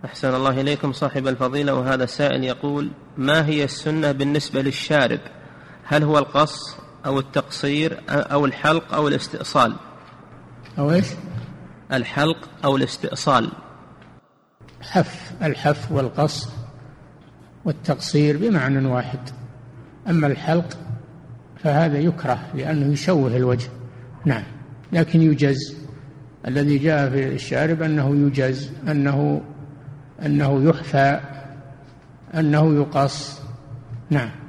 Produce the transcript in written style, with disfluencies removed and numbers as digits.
أحسن الله إليكم صاحب الفضيلة. وهذا السائل يقول: ما هي السنة بالنسبة للشارب؟ هل هو القص أو التقصير أو الحلق أو الاستئصال؟ أو إيش؟ الحلق أو الاستئصال. الحف والقص والتقصير بمعنى واحد. أما الحلق فهذا يكره لأنه يشوه الوجه. نعم، لكن يجز. الذي جاء في الشارب أنه يجز، أنه يحفى، أنه يقص. نعم.